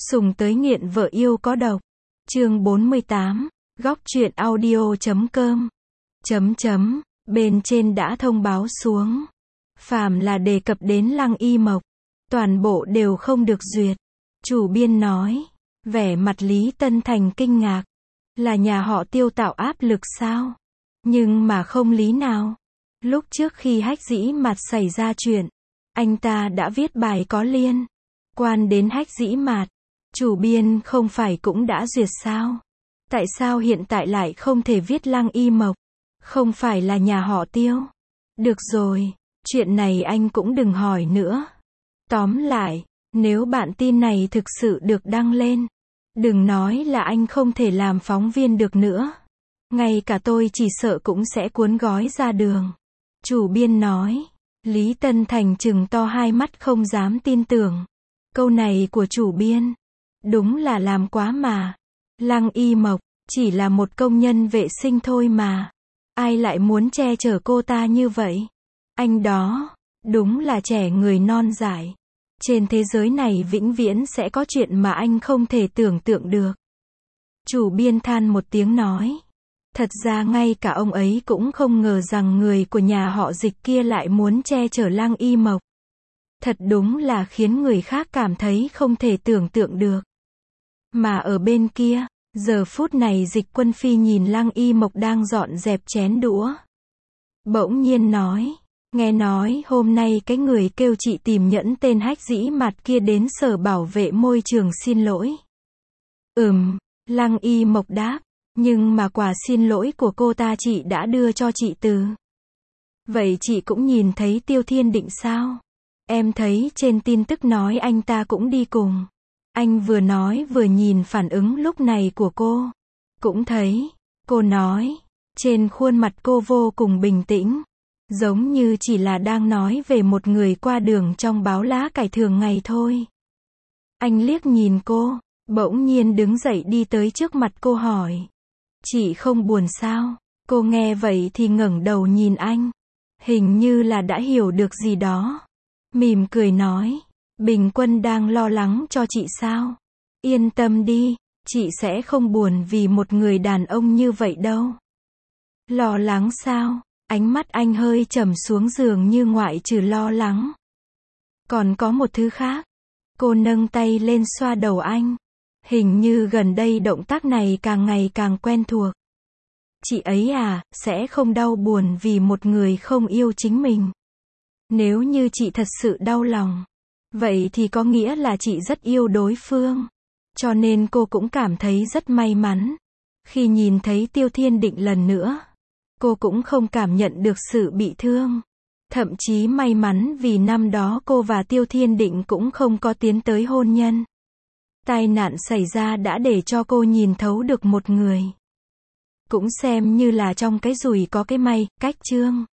Sùng tới nghiện vợ yêu có độc. Chương 48. Góc truyện audio.com. Bên trên đã thông báo xuống. Phàm là đề cập đến Lăng Y Mộc, toàn bộ đều không được duyệt. Chủ biên nói. Vẻ mặt Lý Tân Thành kinh ngạc. Là nhà họ Tiêu tạo áp lực sao? Nhưng mà không lý nào. Lúc trước khi Hách Dĩ Mạt xảy ra chuyện, anh ta đã viết bài có liên quan đến Hách Dĩ Mạt. Chủ biên không phải cũng đã duyệt sao? Tại sao hiện tại lại không thể viết Lăng Y Mộc? Không phải là nhà họ Tiêu. Được rồi, chuyện này anh cũng đừng hỏi nữa. Tóm lại, nếu bản tin này thực sự được đăng lên, đừng nói là anh không thể làm phóng viên được nữa. Ngay cả tôi chỉ sợ cũng sẽ cuốn gói ra đường. Chủ biên nói. Lý Tân Thành trừng to hai mắt không dám tin tưởng. Câu này của chủ biên, đúng là làm quá mà. Lăng Y Mộc, chỉ là một công nhân vệ sinh thôi mà. Ai lại muốn che chở cô ta như vậy? Anh đó, đúng là trẻ người non dại. Trên thế giới này vĩnh viễn sẽ có chuyện mà anh không thể tưởng tượng được. Chủ biên than một tiếng nói. Thật ra ngay cả ông ấy cũng không ngờ rằng người của nhà họ Dịch kia lại muốn che chở Lăng Y Mộc. Thật đúng là khiến người khác cảm thấy không thể tưởng tượng được. Mà ở bên kia, giờ phút này Dịch Quân Phi nhìn Lăng Y Mộc đang dọn dẹp chén đũa. Bỗng nhiên nói. Nghe nói hôm nay cái người kêu chị tìm nhẫn tên Hách Dĩ Mạt kia đến sở bảo vệ môi trường xin lỗi. Lăng Y Mộc đáp. Nhưng mà quả xin lỗi của cô ta chị đã đưa cho chị từ. Vậy chị cũng nhìn thấy Tiêu Thiên Định sao? Em thấy trên tin tức nói anh ta cũng đi cùng. Anh vừa nói vừa nhìn phản ứng lúc này của cô. Cũng thấy, cô nói, trên khuôn mặt cô vô cùng bình tĩnh. Giống như chỉ là đang nói về một người qua đường trong báo lá cải thường ngày thôi. Anh liếc nhìn cô, bỗng nhiên đứng dậy đi tới trước mặt cô hỏi. Chị không buồn sao? Cô nghe vậy thì ngẩng đầu nhìn anh. Hình như là đã hiểu được gì đó. Mỉm cười nói. Bình Quân đang lo lắng cho chị sao? Yên tâm đi, chị sẽ không buồn vì một người đàn ông như vậy đâu. Lo lắng sao? Ánh mắt anh hơi trầm xuống dường như ngoại trừ lo lắng. Còn có một thứ khác. Cô nâng tay lên xoa đầu anh. Hình như gần đây động tác này càng ngày càng quen thuộc. Chị ấy à, sẽ không đau buồn vì một người không yêu chính mình. Nếu như chị thật sự đau lòng, vậy thì có nghĩa là chị rất yêu đối phương. Cho nên cô cũng cảm thấy rất may mắn. Khi nhìn thấy Tiêu Thiên Định lần nữa, cô cũng không cảm nhận được sự bị thương. Thậm chí may mắn vì năm đó cô và Tiêu Thiên Định cũng không có tiến tới hôn nhân. Tai nạn xảy ra đã để cho cô nhìn thấu được một người. Cũng xem như là trong cái rủi có cái may, cách chương.